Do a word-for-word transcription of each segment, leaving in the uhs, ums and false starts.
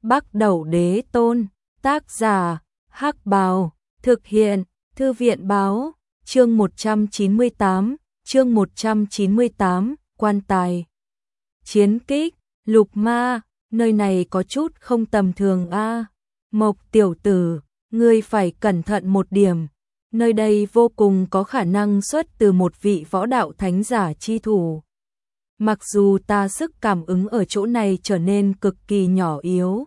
Bắc Đẩu Đế Tôn, tác giả, Hắc Bào, thực hiện, Thư viện Báo, chương một trăm chín mươi tám, chương một trăm chín mươi tám, quan tài. Chiến kích, Lục Ma, nơi này có chút không tầm thường a. Mộc tiểu tử, ngươi phải cẩn thận một điểm, nơi đây vô cùng có khả năng xuất từ một vị võ đạo thánh giả chi thủ. Mặc dù ta sức cảm ứng ở chỗ này trở nên cực kỳ nhỏ yếu,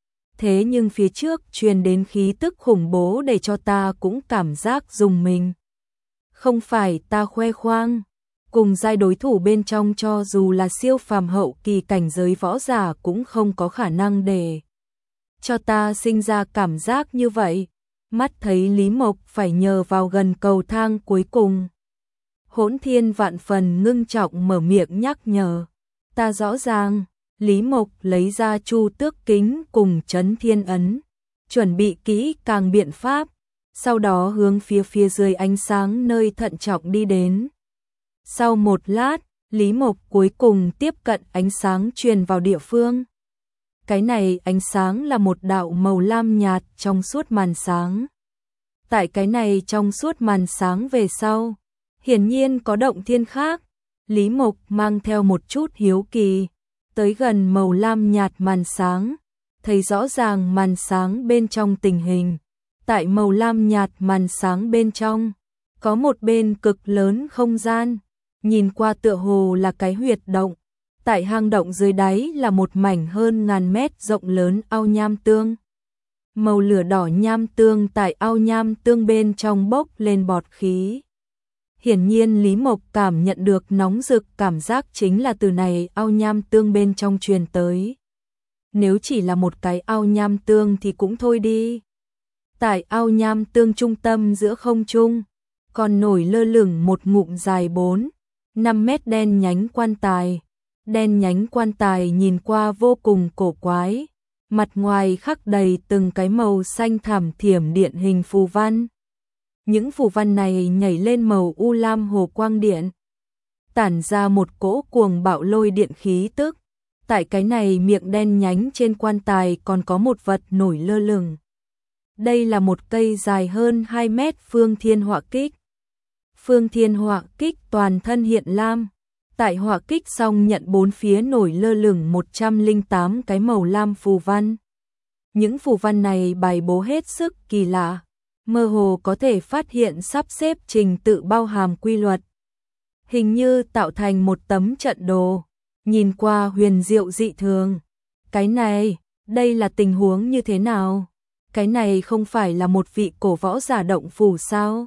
thế nhưng phía trước truyền đến khí tức khủng bố để cho ta cũng cảm giác rùng mình. Không phải ta khoe khoang, cùng giai đối thủ bên trong cho dù là siêu phàm hậu kỳ cảnh giới võ giả cũng không có khả năng để cho ta sinh ra cảm giác như vậy. Mắt thấy Lý Mộc phải nhờ vào gần cầu thang cuối cùng, Hỗn Thiên vạn phần ngưng trọng mở miệng nhắc nhở. Ta rõ ràng. Lý Mộc lấy ra Chu Tước Kính cùng Chấn Thiên Ấn, chuẩn bị kỹ càng biện pháp, sau đó hướng phía phía dưới ánh sáng nơi thận trọng đi đến. Sau một lát, Lý Mộc cuối cùng tiếp cận ánh sáng truyền vào địa phương. Cái này ánh sáng là một đạo màu lam nhạt trong suốt màn sáng. Tại cái này trong suốt màn sáng về sau, hiển nhiên có động thiên khác. Lý Mộc mang theo một chút hiếu kỳ, tới gần màu lam nhạt màn sáng, thấy rõ ràng màn sáng bên trong tình hình. Tại màu lam nhạt màn sáng bên trong, có một bên cực lớn không gian, nhìn qua tựa hồ là cái huyệt động. Tại hang động dưới đáy là một mảnh hơn ngàn mét rộng lớn ao nham tương. Màu lửa đỏ nham tương tại ao nham tương bên trong bốc lên bọt khí. Hiển nhiên Lý Mộc cảm nhận được nóng rực cảm giác chính là từ này ao nham tương bên trong truyền tới. Nếu chỉ là một cái ao nham tương thì cũng thôi đi. Tại ao nham tương trung tâm giữa không trung, còn nổi lơ lửng một ngụm dài bốn, năm mét đen nhánh quan tài. Đen nhánh quan tài nhìn qua vô cùng cổ quái, mặt ngoài khắc đầy từng cái màu xanh thẳm thiểm điện hình phù văn. Những phù văn này nhảy lên màu u lam hồ quang điện, tản ra một cỗ cuồng bạo lôi điện khí tức. Tại cái này miệng đen nhánh trên quan tài còn có một vật nổi lơ lửng. Đây là một cây dài hơn hai mét phương thiên họa kích. Phương thiên họa kích toàn thân hiện lam. Tại họa kích xong nhận bốn phía nổi lơ lửng một trăm lẻ tám cái màu lam phù văn. Những phù văn này bài bố hết sức kỳ lạ, mơ hồ có thể phát hiện sắp xếp trình tự bao hàm quy luật. Hình như tạo thành một tấm trận đồ, nhìn qua huyền diệu dị thường. Cái này, đây là tình huống như thế nào? Cái này không phải là một vị cổ võ giả động phủ sao?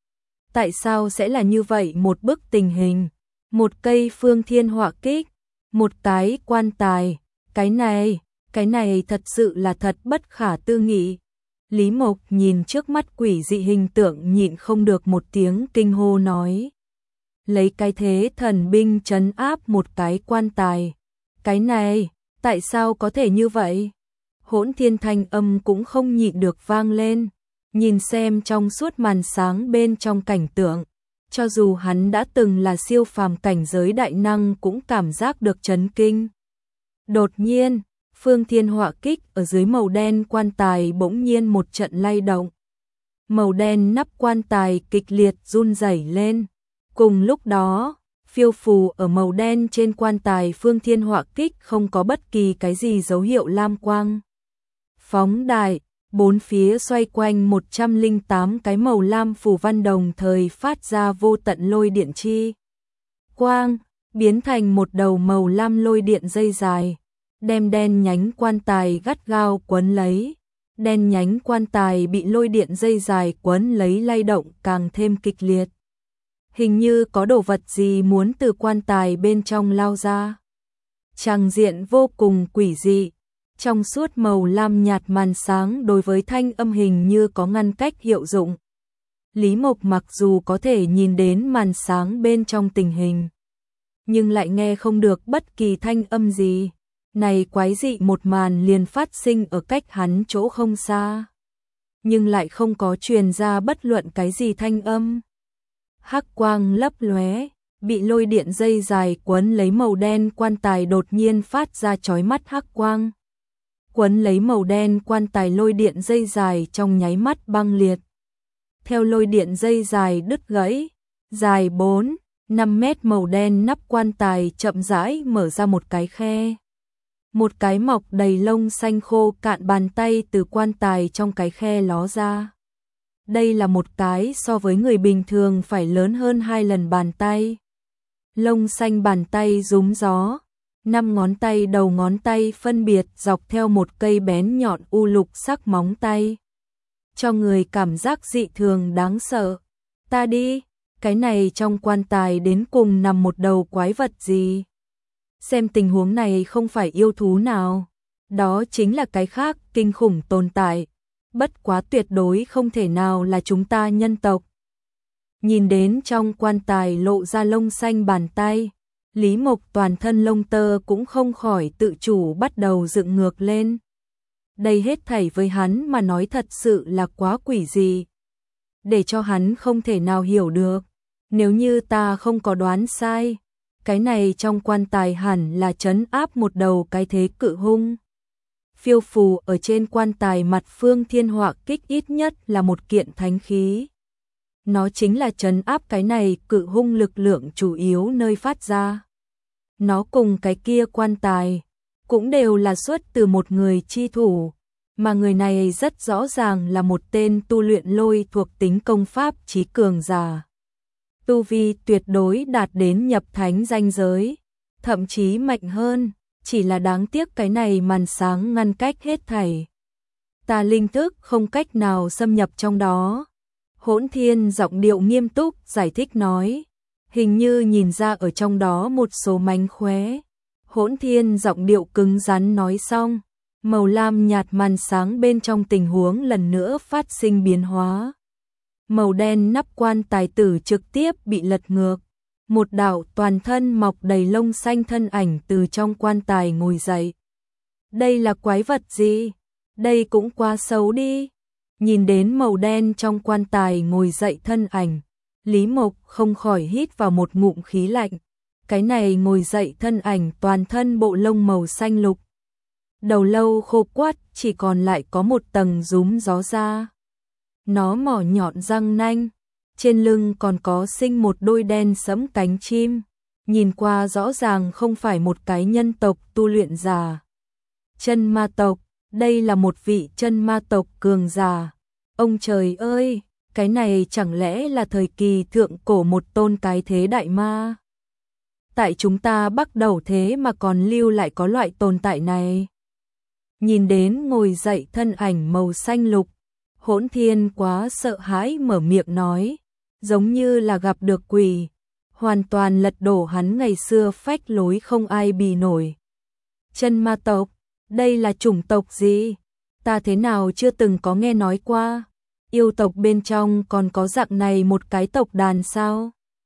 Tại sao sẽ là như vậy một bức tình hình? Một cây phương thiên họa kích, một cái quan tài, cái này, cái này thật sự là thật bất khả tư nghị. Lý Mộc nhìn trước mắt quỷ dị hình tượng nhịn không được một tiếng kinh hô nói. Lấy cái thế thần binh trấn áp một cái quan tài. Cái này, tại sao có thể như vậy? Hỗn Thiên thanh âm cũng không nhịn được vang lên, nhìn xem trong suốt màn sáng bên trong cảnh tượng. Cho dù hắn đã từng là siêu phàm cảnh giới đại năng cũng cảm giác được chấn kinh. Đột nhiên, phương thiên họa kích ở dưới màu đen quan tài bỗng nhiên một trận lay động. Màu đen nắp quan tài kịch liệt run rẩy lên. Cùng lúc đó, phiêu phù ở màu đen trên quan tài phương thiên họa kích không có bất kỳ cái gì dấu hiệu lam quang. Phóng đại. Bốn phía xoay quanh một trăm lẻ tám cái màu lam phù văn đồng thời phát ra vô tận lôi điện chi quang, biến thành một đầu màu lam lôi điện dây dài, đem đen nhánh quan tài gắt gao quấn lấy. Đen nhánh quan tài bị lôi điện dây dài quấn lấy lay động càng thêm kịch liệt. Hình như có đồ vật gì muốn từ quan tài bên trong lao ra. Tràng diện vô cùng quỷ dị. Trong suốt màu lam nhạt màn sáng đối với thanh âm hình như có ngăn cách hiệu dụng. Lý Mộc mặc dù có thể nhìn đến màn sáng bên trong tình hình, nhưng lại nghe không được bất kỳ thanh âm gì. Này quái dị một màn liền phát sinh ở cách hắn chỗ không xa, nhưng lại không có truyền ra bất luận cái gì thanh âm. Hắc quang lấp lóe, bị lôi điện dây dài quấn lấy màu đen quan tài đột nhiên phát ra chói mắt hắc quang. quấn lấy màu đen quan tài lôi điện dây dài trong nháy mắt băng liệt. Theo lôi điện dây dài đứt gãy, dài bốn, năm mét màu đen nắp quan tài chậm rãi mở ra một cái khe. Một cái mọc đầy lông xanh khô cạn bàn tay từ quan tài trong cái khe ló ra. Đây là một cái so với người bình thường phải lớn hơn hai lần bàn tay. Lông xanh bàn tay rúm gió, năm ngón tay đầu ngón tay phân biệt dọc theo một cây bén nhọn u lục sắc móng tay. Cho người cảm giác dị thường đáng sợ. Ta đi, cái này trong quan tài đến cùng nằm một đầu quái vật gì? Xem tình huống này không phải yêu thú nào, đó chính là cái khác kinh khủng tồn tại, bất quá tuyệt đối không thể nào là chúng ta nhân tộc. Nhìn đến trong quan tài lộ ra lông xanh bàn tay, Lý Mộc toàn thân lông tơ cũng không khỏi tự chủ bắt đầu dựng ngược lên. Đây hết thảy với hắn mà nói thật sự là quá quỷ dị, để cho hắn không thể nào hiểu được. Nếu như ta không có đoán sai, cái này trong quan tài hẳn là trấn áp một đầu cái thế cự hung. Phiêu phù ở trên quan tài mặt phương thiên họa kích ít nhất là một kiện thánh khí. Nó chính là trấn áp cái này cự hung lực lượng chủ yếu nơi phát ra. Nó cùng cái kia quan tài cũng đều là xuất từ một người chi thủ, mà người này rất rõ ràng là một tên tu luyện lôi thuộc tính công pháp chí cường giả. Tu vi tuyệt đối đạt đến nhập thánh ranh giới, thậm chí mạnh hơn, chỉ là đáng tiếc cái này màn sáng ngăn cách hết thảy. Ta linh thức không cách nào xâm nhập trong đó. Hỗn Thiên giọng điệu nghiêm túc giải thích nói, hình như nhìn ra ở trong đó một số mánh khóe. Hỗn Thiên giọng điệu cứng rắn nói xong, màu lam nhạt màn sáng bên trong tình huống lần nữa phát sinh biến hóa. Màu đen nắp quan tài tử trực tiếp bị lật ngược. Một đạo toàn thân mọc đầy lông xanh thân ảnh từ trong quan tài ngồi dậy. Đây là quái vật gì? Đây cũng quá xấu đi. Nhìn đến màu đen trong quan tài ngồi dậy thân ảnh, Lý Mộc không khỏi hít vào một ngụm khí lạnh. Cái này ngồi dậy thân ảnh toàn thân bộ lông màu xanh lục. Đầu lâu khô quắt chỉ còn lại có một tầng rúm gió ra. Nó mỏ nhọn răng nanh, trên lưng còn có sinh một đôi đen sẫm cánh chim, nhìn qua rõ ràng không phải một cái nhân tộc tu luyện giả. Chân ma tộc, đây là một vị chân ma tộc cường giả. Ông trời ơi, cái này chẳng lẽ là thời kỳ thượng cổ một tôn cái thế đại ma? Tại chúng ta bắt đầu thế mà còn lưu lại có loại tồn tại này. Nhìn đến ngồi dậy thân ảnh màu xanh lục, Hỗn Thiên quá sợ hãi mở miệng nói, giống như là gặp được quỷ, hoàn toàn lật đổ hắn ngày xưa phách lối không ai bì nổi. Chân ma tộc, đây là chủng tộc gì? Ta thế nào chưa từng có nghe nói qua? Yêu tộc bên trong còn có dạng này một cái tộc đàn sao?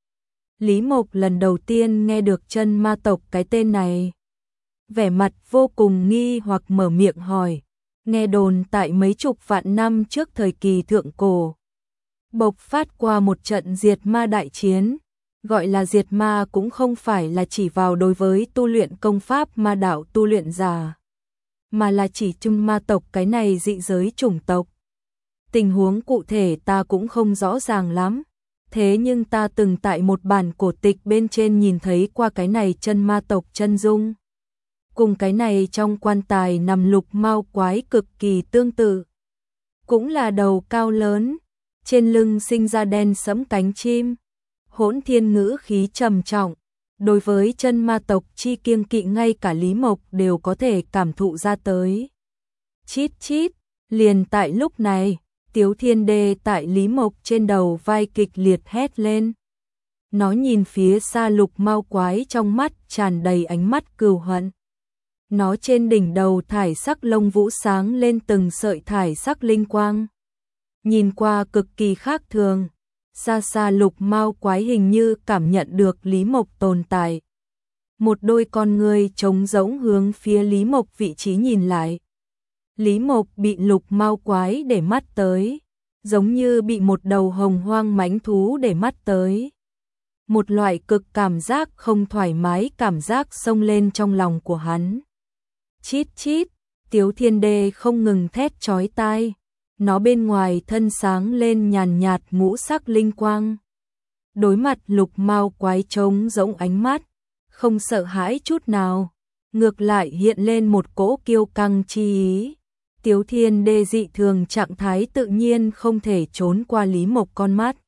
Lý Mộc lần đầu tiên nghe được chân ma tộc cái tên này. Vẻ mặt vô cùng nghi hoặc mở miệng hỏi. Nghe đồn tại mấy chục vạn năm trước thời kỳ thượng cổ, bộc phát qua một trận diệt ma đại chiến. Gọi là diệt ma cũng không phải là chỉ vào đối với tu luyện công pháp ma đạo tu luyện giả, mà là chỉ chung ma tộc cái này dị giới chủng tộc. Tình huống cụ thể ta cũng không rõ ràng lắm, thế nhưng ta từng tại một bản cổ tịch bên trên nhìn thấy qua cái này chân ma tộc chân dung. Cùng cái này trong quan tài nằm lục mao quái cực kỳ tương tự. Cũng là đầu cao lớn, trên lưng sinh ra đen sẫm cánh chim. Hỗn Thiên ngữ khí trầm trọng, đối với chân ma tộc chi kiêng kỵ ngay cả Lý Mộc đều có thể cảm thụ ra tới. Chít chít, liền tại lúc này, Tiếu Thiên Đê tại Lý Mộc trên đầu vai kịch liệt hét lên. Nó nhìn phía xa lục mao quái trong mắt tràn đầy ánh mắt cừu hận. Nó trên đỉnh đầu thải sắc lông vũ sáng lên từng sợi thải sắc linh quang. Nhìn qua cực kỳ khác thường, xa xa lục mao quái hình như cảm nhận được Lý Mộc tồn tại. Một đôi con người trống rỗng hướng phía Lý Mộc vị trí nhìn lại. Lý Mộc bị lục mao quái để mắt tới, giống như bị một đầu hồng hoang mãnh thú để mắt tới. Một loại cực cảm giác không thoải mái cảm giác xông lên trong lòng của hắn. Chít chít, Tiếu Thiên Đê không ngừng thét chói tai, nó bên ngoài thân sáng lên nhàn nhạt ngũ sắc linh quang. Đối mặt Lục Mao Quái trống rỗng ánh mắt, không sợ hãi chút nào, ngược lại hiện lên một cỗ kiêu căng chi ý. Tiếu Thiên Đê dị thường trạng thái tự nhiên không thể trốn qua Lý Mộc con mắt.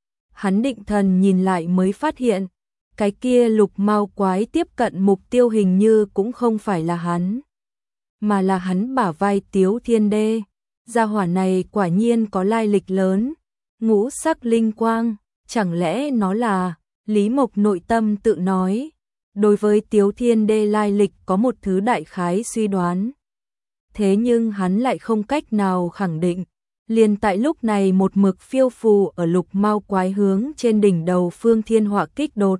Hắn định thần nhìn lại mới phát hiện, cái kia Lục Mao Quái tiếp cận mục tiêu hình như cũng không phải là hắn, mà là hắn bả vai Tiếu Thiên Đê. Gia hỏa này quả nhiên có lai lịch lớn, ngũ sắc linh quang, chẳng lẽ nó là... Lý Mộc nội tâm tự nói, đối với Tiếu Thiên Đê lai lịch có một thứ đại khái suy đoán. Thế nhưng hắn lại không cách nào khẳng định. Liền tại lúc này một mực phiêu phù ở Lục Mao Quái hướng trên đỉnh đầu Phương Thiên Họa kích đột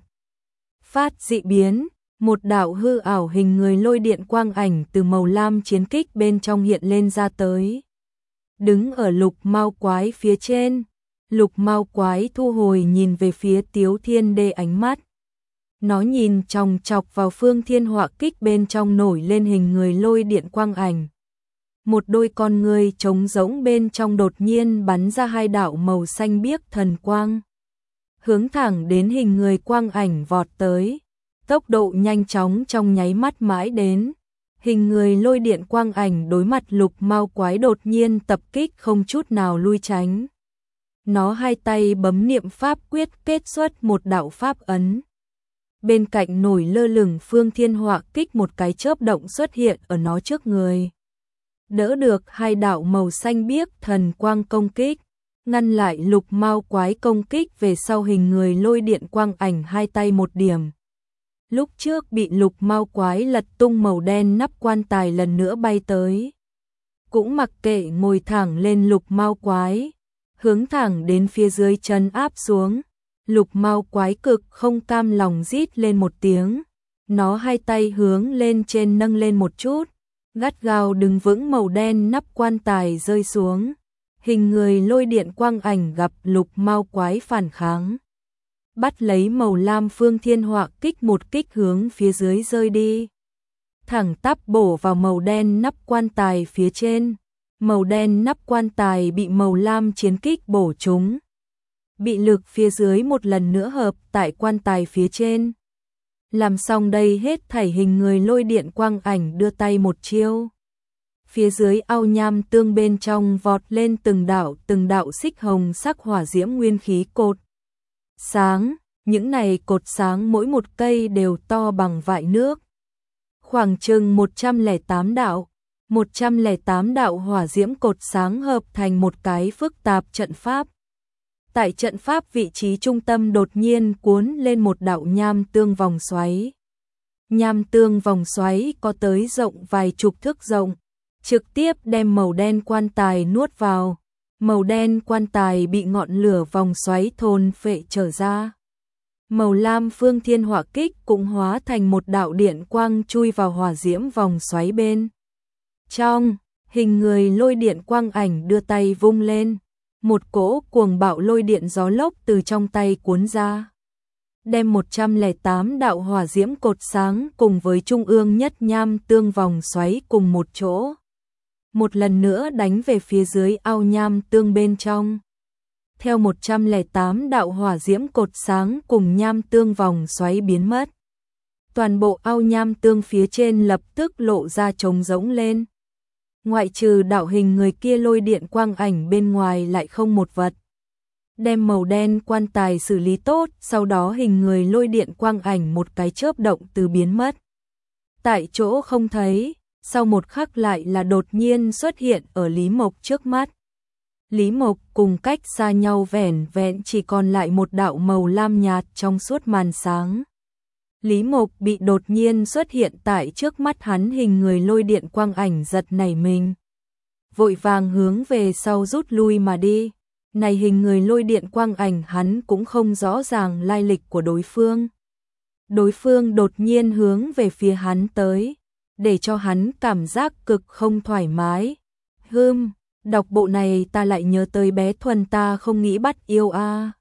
phát dị biến, một đạo hư ảo hình người lôi điện quang ảnh từ màu lam chiến kích bên trong hiện lên ra tới. Đứng ở Lục Mao Quái phía trên, Lục Mao Quái thu hồi nhìn về phía Tiếu Thiên Đê ánh mắt. Nó nhìn chòng chọc vào Phương Thiên Họa kích bên trong nổi lên hình người lôi điện quang ảnh. Một đôi con người trống rỗng bên trong đột nhiên bắn ra hai đạo màu xanh biếc thần quang. Hướng thẳng đến hình người quang ảnh vọt tới. Tốc độ nhanh chóng trong nháy mắt mãi đến. Hình người lôi điện quang ảnh đối mặt Lục Mao Quái đột nhiên tập kích không chút nào lui tránh. Nó hai tay bấm niệm pháp quyết kết xuất một đạo pháp ấn. Bên cạnh nổi lơ lửng Phương Thiên Họa kích một cái chớp động xuất hiện ở nó trước người. Đỡ được hai đạo màu xanh biếc thần quang công kích, ngăn lại Lục Mao Quái công kích về sau hình người lôi điện quang ảnh hai tay một điểm. Lúc trước bị Lục Mao Quái lật tung màu đen nắp quan tài lần nữa bay tới. Cũng mặc kệ ngồi thẳng lên Lục Mao Quái, hướng thẳng đến phía dưới chân áp xuống. Lục Mao Quái cực không cam lòng rít lên một tiếng, nó hai tay hướng lên trên nâng lên một chút, gắt gao đứng vững màu đen nắp quan tài rơi xuống. Hình người lôi điện quang ảnh gặp Lục Mao Quái phản kháng, bắt lấy màu lam Phương Thiên Họa kích một kích hướng phía dưới rơi đi. Thẳng tắp bổ vào màu đen nắp quan tài phía trên. Màu đen nắp quan tài bị màu lam chiến kích bổ trúng. Bị lực phía dưới một lần nữa hợp tại quan tài phía trên. Làm xong đây hết thảy hình người lôi điện quang ảnh đưa tay một chiêu. Phía dưới ao nham tương bên trong vọt lên từng đạo từng đạo xích hồng sắc hỏa diễm nguyên khí cột sáng, những này cột sáng mỗi một cây đều to bằng vại nước. Khoảng chừng một trăm lẻ tám đạo, một trăm lẻ tám đạo hỏa diễm cột sáng hợp thành một cái phức tạp trận pháp. Tại trận pháp vị trí trung tâm đột nhiên cuốn lên một đạo nham tương vòng xoáy. Nham tương vòng xoáy có tới rộng vài chục thước rộng, trực tiếp đem màu đen quan tài nuốt vào. Màu đen quan tài bị ngọn lửa vòng xoáy thôn phệ trở ra. Màu lam Phương Thiên Họa kích cũng hóa thành một đạo điện quang chui vào hỏa diễm vòng xoáy bên trong. Hình người lôi điện quang ảnh đưa tay vung lên, một cỗ cuồng bạo lôi điện gió lốc từ trong tay cuốn ra, đem một trăm lẻ tám đạo hỏa diễm cột sáng cùng với trung ương nhất nham tương vòng xoáy cùng một chỗ, một lần nữa đánh về phía dưới ao nham tương bên trong. Theo một trăm lẻ tám đạo hỏa diễm cột sáng cùng nham tương vòng xoáy biến mất, toàn bộ ao nham tương phía trên lập tức lộ ra trống rỗng lên. Ngoại trừ đạo hình người kia lôi điện quang ảnh bên ngoài lại không một vật. Đem màu đen quan tài xử lý tốt, sau đó hình người lôi điện quang ảnh một cái chớp động từ biến mất. Tại chỗ không thấy, sau một khắc lại là đột nhiên xuất hiện ở Lý Mộc trước mắt. Lý Mộc cùng cách xa nhau vẻn vẹn chỉ còn lại một đạo màu lam nhạt trong suốt màn sáng. Lý Mộc bị đột nhiên xuất hiện tại trước mắt hắn hình người lôi điện quang ảnh giật nảy mình. Vội vàng hướng về sau rút lui mà đi. Này hình người lôi điện quang ảnh hắn cũng không rõ ràng lai lịch của đối phương. Đối phương đột nhiên hướng về phía hắn tới, để cho hắn cảm giác cực không thoải mái. Hừm, đọc bộ này ta lại nhớ tới bé Thuần ta không nghĩ bắt yêu a. À.